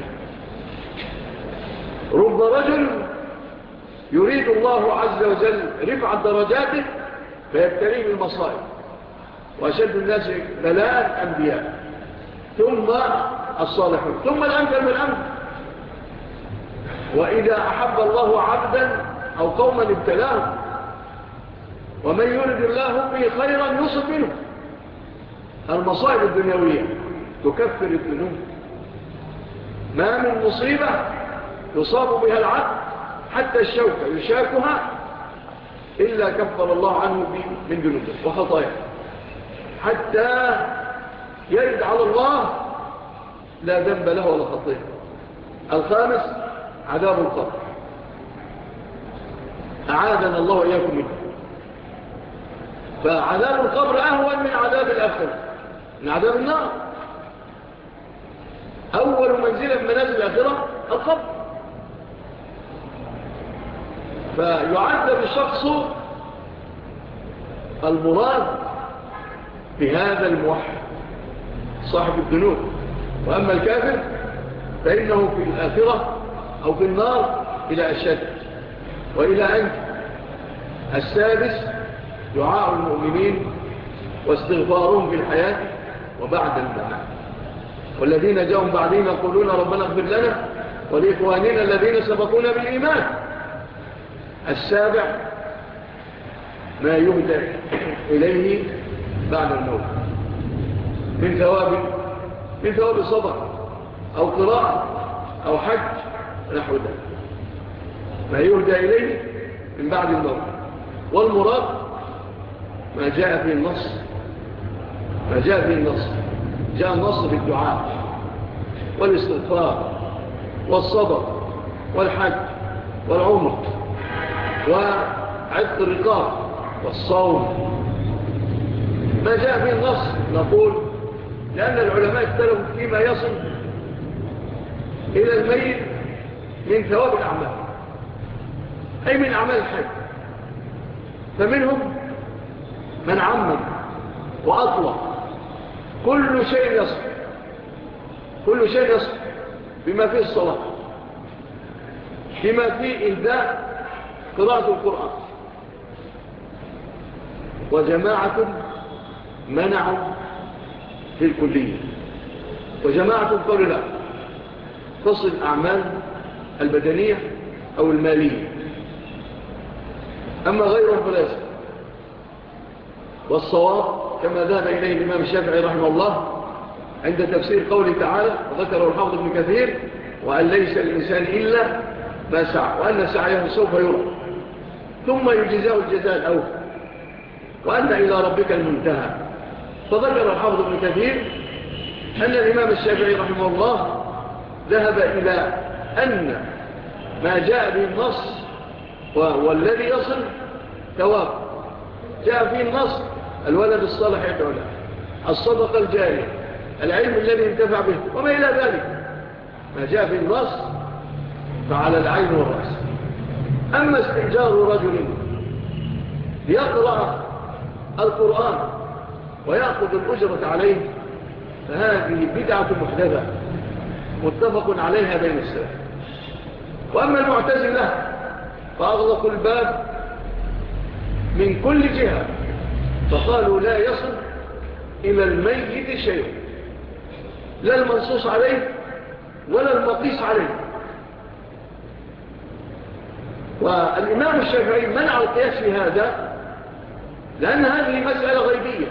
رب رجل يريد الله عز وجل رفع درجاته فيبتليه بالمصائب، وأشد الناس بلاء الأنبياء ثم الصالحون ثم الأمثل بالأمثل. وإذا أحب الله عبدا أو قوما ابتلاهم، ومن يرد الله به خيرا يصب منه. المصائب الدنيوية تكفر الذنوب. ما من مصيبة يصاب بها العبد حتى الشوكة يشاكها إلا كفر الله عنه من ذنوبه وخطاياه حتى يرد على الله لا ذنب له ولا خطيئة. الخامس عذاب القبر، أعاذنا الله وإياكم منه. فعذاب القبر أهون من عذاب الآخرة، من عذاب النار. أول منزلة من منازل الآخرة القبر. فيعذب الشخص المراد بهذا الموحد صاحب الذنوب. وأما الكافر فإنه في الآخرة أو في النار إلى أشد وإلى أنت. السادس دعاء المؤمنين واستغفارهم في الحياة وبعد الممات. والذين جاءوا بعدين يقولون ربنا اغفر لنا ولإخواننا الذين سبقونا بالإيمان. السابع ما يهدى إليه بعد الموت من ثواب صبر أو قراءة أو حج نحو ذلك، ما يهدى إليه من بعد الموت. والمراد ما جاء في النص، جاء النص في الدعاء والاستغفار والصبر والحج والعمر وعتق الرقاب والصوم. ما جاء في النص نقول لأن العلماء اختلفوا فيما يصل إلى الميت من ثواب الأعمال، أي من أعمال الحج. فمنهم من عمم وأطلق كل شيء يصل بما فيه الصلاة، بما فيه إهداء قراءة القرآن. وجماعة منعوا في الكلية، وجماعة قالوا لا، تصل الأعمال البدنية أو المالية، أما غيرهم فلا يصل. والصواب كما ذهب إليه الإمام الشافعي رحمه الله عند تفسير قوله تعالى وذكره الحافظ ابن كثير وأن ليس الإنسان إلا ما سعى وأن سعيه سوف يرى ثم يجزاه الجزاء الأوفى وأن إلى ربك المنتهى. فذكر الحافظ ابن كثير أن الإمام الشافعي رحمه الله ذهب إلى أن ما جاء به النص والذي يصل ثواب. جاء فيه النص الولد الصالح يدعو له، الصدقة الجارية، العلم الذي انتفع به وما إلى ذلك. ما جاء في النص فعلى العين والرأس. أما استئجار رجل ليقرأ القرآن ويأخذ الأجرة عليه فهذه بدعة محدثة متفق عليها بين السلف. وأما المعتزلة فأغلقوا الباب من كل جهة، فقالوا لا يصل إلى الميت شيء، لا المنصوص عليه ولا المقيس عليه. والإمام الشافعي منع القياس في هذا لأن هذه مسألة غيبية.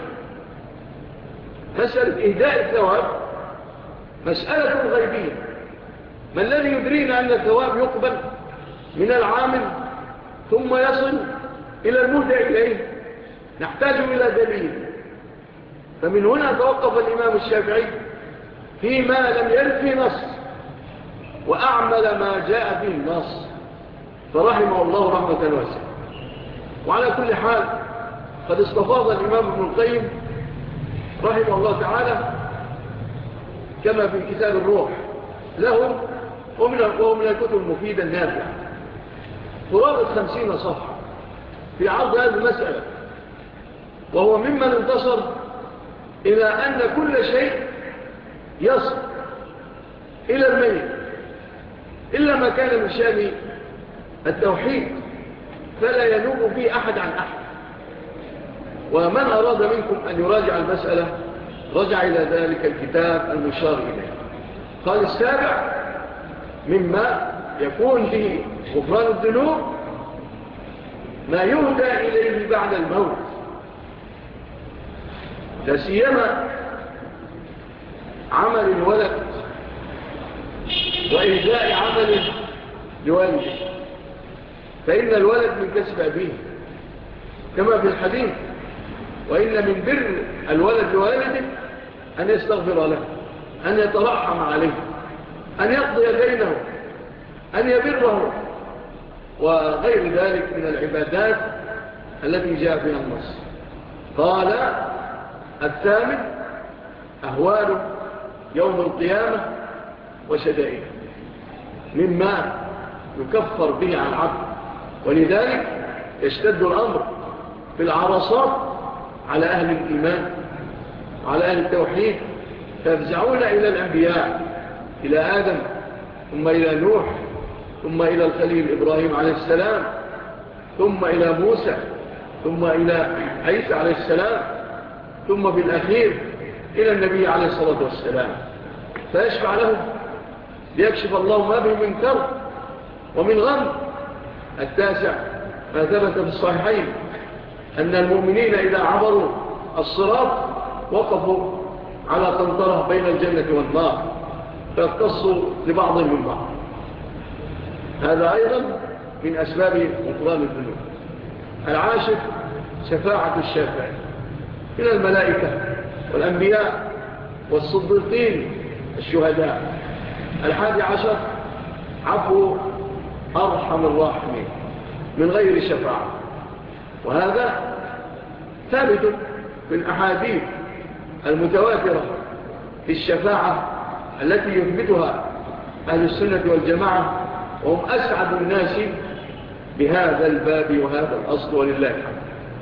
مسألة إهداء الثواب مسألة غيبية. ما الذي يدرينا أن الثواب يقبل من العامل ثم يصل إلى المهدى إليه؟ نحتاج إلى دليل. فمن هنا توقف الإمام الشافعي فيما لم يرد فيه نص وأعمل ما جاء فيه النص، فرحمه الله رحمة واسعة. وعلى كل حال قد استفاض الإمام ابن القيم رحمه الله تعالى كما في كتاب الروح له وهو من الكتب المفيدة النافعة قرابة 50 صفحة في عرض هذه المسألة، وهو ممن انتصر إلى أن كل شيء يصل إلى الميت إلا ما كان من شأن التوحيد فلا ينوب فيه أحد عن أحد. ومن أراد منكم أن يراجع المسألة رجع إلى ذلك الكتاب المشار إليه. قال السابع مما يكون به غفران الذنوب ما يهدى إليه بعد الموت، لا سيما عمل الولد وإهداء عمل لوالده، فإن الولد من كسب أبيه كما في الحديث: وإن من بر الولد لوالده أن يستغفر له، أن يترحم عليه، أن يقضي دينه، أن يبره، وغير ذلك من العبادات التي جاء فيها النص. قال الثامن أهوال يوم القيامة وشدائد مما يكفر به عن العبد، ولذلك يشتد الأمر في العرصات على أهل الإيمان وعلى أهل التوحيد، فيفزعون إلى الأنبياء، إلى آدم ثم إلى نوح ثم إلى الخليل إبراهيم عليه السلام ثم إلى موسى ثم إلى عيسى عليه السلام ثم بالأخير إلى النبي عليه الصلاة والسلام، فيشفع لهم ليكشف الله ما به من كرب ومن غم. التاسع ما ثبت في الصحيحين أن المؤمنين إذا عبروا الصراط وقفوا على قنطرة بين الجنة والنار فيقتصوا لبعضهم من بعض. هذا أيضا من أسباب غفران الذنوب. العاشر شفاعة الشافع من الملائكة والأنبياء والصديقين الشهداء. 11 عفو أرحم الراحمين من غير شفاعة، وهذا ثابت في الأحاديث المتواترة في الشفاعة التي يثبتها أهل السنة والجماعة، وهم أسعد الناس بهذا الباب وهذا الأصل ولله الحمد.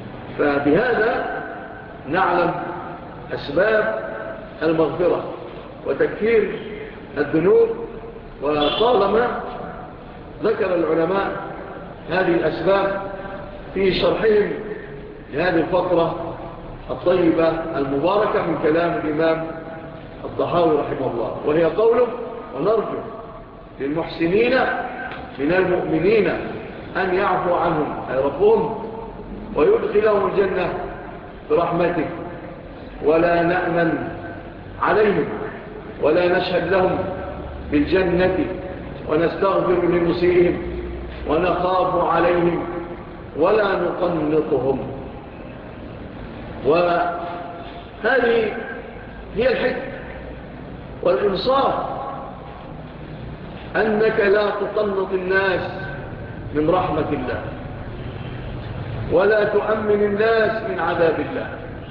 فبهذا نعلم أسباب المغفرة وتكفير الذنوب، وطالما ذكر العلماء هذه الأسباب في شرحهم لهذه الفقرة الطيبة المباركة من كلام الإمام الطحاوي رحمه الله، وهي قوله: ونرجو للمحسنين من المؤمنين أن يعفو عنهم أي ربهم ويدخلهم الجنة برحمته، ولا نأمن عليهم ولا نشهد لهم بالجنة ونستغفر لمسيئهم ونخاف عليهم ولا نقنطهم. وهذه هي الحكمة والإنصاف، أنك لا تقنط الناس من رحمة الله ولا تؤمن الناس من عذاب الله.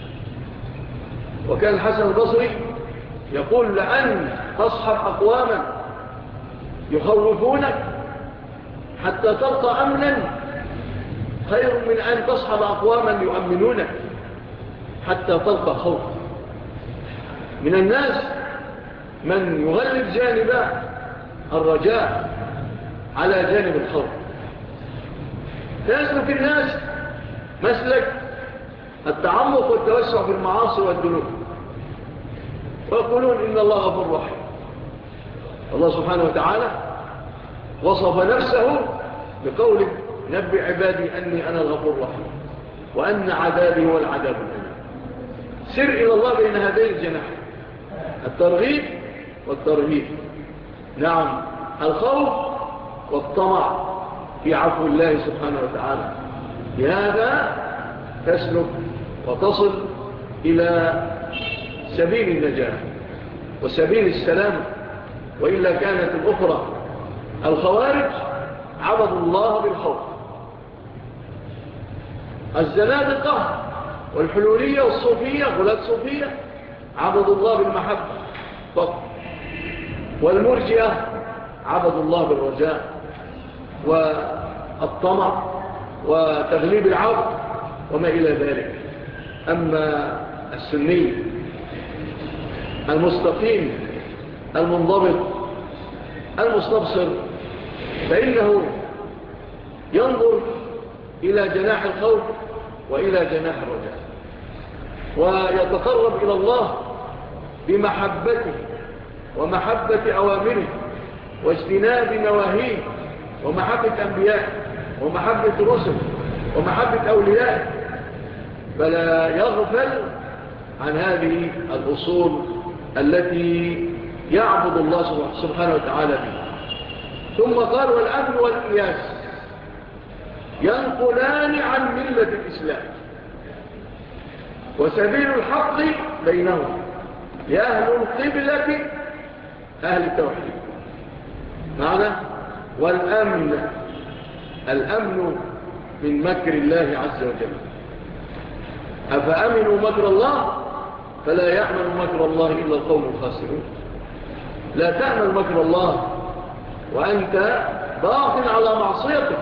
وكان الحسن البصري يقول: لأن تصحب أقواما يخوفونك حتى تلقى أمنا خير من أن تصحب أقواما يؤمنونك حتى تلقى خوف. من الناس من يغلب جانب الرجاء على جانب الخوف، فيسلك الناس مسلك التعمق والتوسع في المعاصي والذنوب، ويقولون إن الله غفور رحيم. الله سبحانه وتعالى وصف نفسه بقوله: نبئ عبادي أني أنا الغفور الرحيم وأن عذابي هو العذاب الأليم. سر إلى الله بين هذين الجناحين، الترغيب والترهيب. نعم، الخوف والطمع في عفو الله سبحانه وتعالى. بهذا تسلك وتصل إلى سبيل النجاة وسبيل السلام. وإلا كانت الأخرى الخوارج عبدوا الله بالخوف، الزنادقة والحلولية والصوفية غلاة صوفية عبدوا الله بالمحبة فقط، والمرجئة عبدوا الله بالرجاء والطمع وتغليب العبد وما إلى ذلك. أما السني المستقيم المنضبط المستبصر فإنه ينظر إلى جناح الخوف وإلى جناح الرجاء، ويتقرب إلى الله بمحبته ومحبة أوامره واجتناب نواهيه ومحبة أنبيائه ومحبة رسل ومحبة أوليائه، فلا يغفل عن هذه الأصول التي يعبد الله سبحانه وتعالى بها. ثم قال والأمن والقياس ينقلان عن ملة الإسلام، وسبيل الحق بينهم لأهل القبلة أهل التوحيد. معنى والأمن، الأمن من مكر الله عز وجل. أفأمنوا مكر الله فلا يأمن مكر الله إلا القوم الخاسرون. لا تأمن مكر الله وأنت باطن على معصيته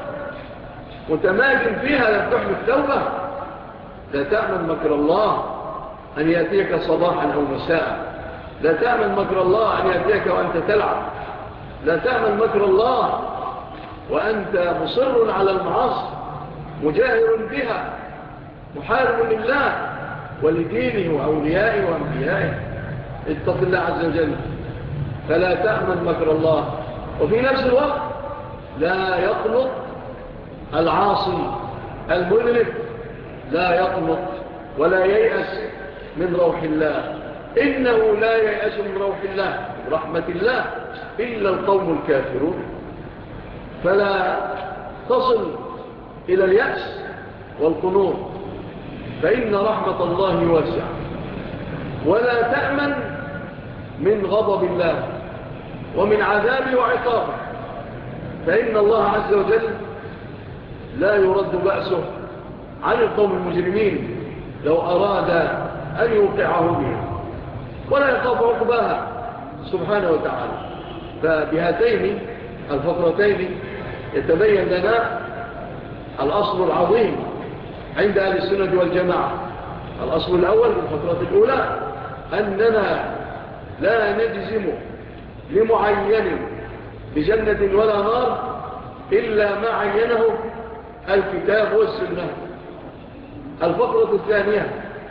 متماجن فيها لم تحمل التوبة. لا تأمن مكر الله أن يأتيك صباحا أو مساء. لا تأمن مكر الله أن يأتيك وأنت تلعب. لا تأمن مكر الله وأنت مصر على المعاصي مجاهر بها محارب لله ولدينه وأوليائه وأنبيائه. اتق الله عز وجل، فلا تأمن مكر الله. وفي نفس الوقت لا يقنط العاصي المذنب، لا يقنط ولا ييأس من روح الله. إنه لا ييأس من روح الله رحمة الله إلا القوم الكافرون. فلا تصل إلى اليأس والقنوط، فإن رحمة الله واسعة. ولا تأمن من غضب الله ومن عذابه وعقابه، فإن الله عز وجل لا يرد بأسه عن القوم المجرمين لو أراد أن يوقعه بهم، ولا يخاف عقباها سبحانه وتعالى. فبهاتين الفقرتين يتبين لنا الأصل العظيم عند أهل السنة والجماعة. الأصل الأول في الفقرة الأولى أننا لا نجزم لمعين بجنة ولا نار إلا ما عينه الكتاب والسنة. الفقرة الثانية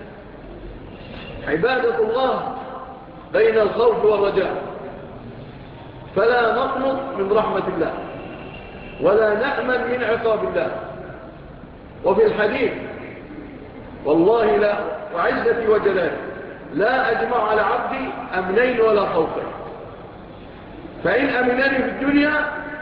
عبادة الله بين الخوف والرجاء، فلا نقنط من رحمة الله ولا نأمن من عقاب الله. وفي الحديث والله لا وعزتي وجلالي لا أجمع على عبدي أمنين ولا خوفين، فإن أمنني في الدنيا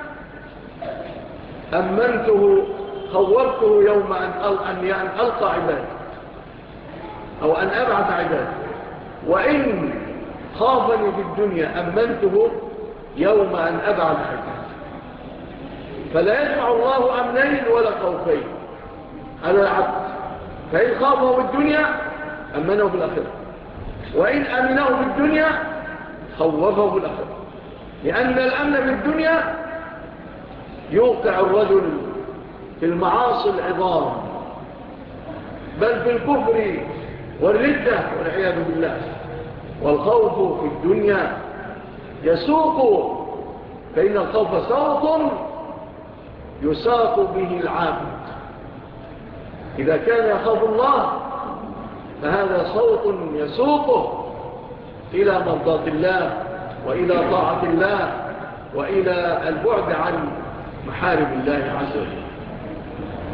أمنته خوفته يوم أن ألقى عبادي أو أن أبعث عبادي، وإن خافني في الدنيا أمنته يوم أن أبعث عبادي. فلا يجمع الله أمنين ولا خوفين على العبد، فإن خافه في الدنيا أمنه في الآخرة، وإن أمنه في الدنيا خوفه في الآخرة. لأن الأمن في الدنيا يوقع الرجل في المعاصي العظام، بل في الكفر والردة والعياذ بالله. والخوف في الدنيا يسوق، فإن الخوف صوت يساق به العابد. إذا كان يخاف الله فهذا صوت يسوقه إلى مرضاة الله وإلى طاعة الله وإلى البعد عن محارم الله عز وجل.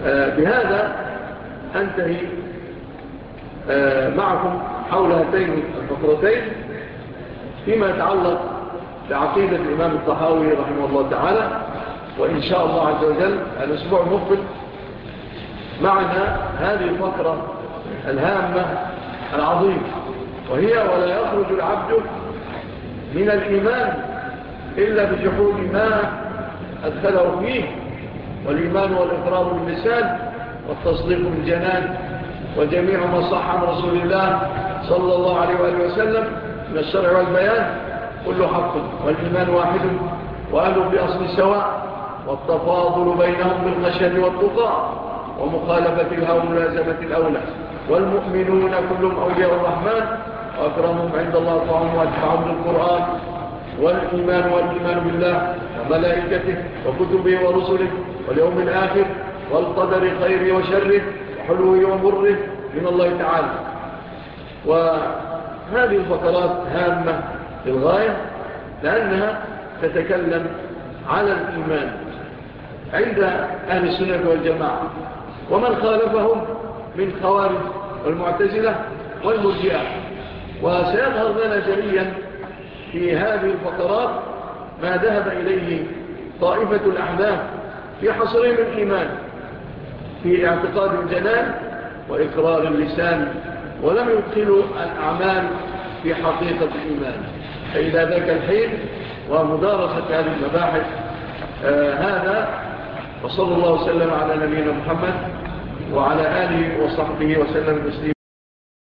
بهذا أنتهي معكم حول هاتين الفقرتين فيما يتعلق بعقيدة الإمام الطحاوي رحمه الله تعالى. وإن شاء الله عز وجل الأسبوع المقبل معنا هذه الفقرة الهامة العظيمة، وهي ولا يخرج العبد من الإيمان إلا بجحود ما أدخله فيه، والإيمان والإقرار باللسان والتصديق بالجنان، وجميع ما صح عن رسول الله صلى الله عليه وآله وسلم من الشرع والبيان كل حق، والإيمان واحد وأهله بأصل سواء، والتفاضل بينهم بالخشية والتقى ومخالفة الهوى ملازمة الأولى، والمؤمنون كلهم أولياء الرحمن وأكرمهم عند الله طعام وأدفعهم للقرآن، والإيمان بالله وملائكته وكتبه ورسله واليوم الآخر والقدر خيره وشره وحلوه ومره من الله تعالى. وهذه الفقرات هامة للغاية لأنها تتكلم على الإيمان عند أهل السنة والجماعة ومن خالفهم من خوارج والمعتزلة والمرجئة. وسيظهر لنا جليا في هذه الفقرات ما ذهب إليه طائفة الأحناف في حصرهم الإيمان في اعتقاد الجنان وإقرار اللسان، ولم يدخلوا الأعمال في حقيقة الإيمان. فإلى ذاك الحين ومدارسة هذه المباحث هذا، وصلى الله وسلم على نبينا محمد وعلى آله وصحبه وسلم تسليما.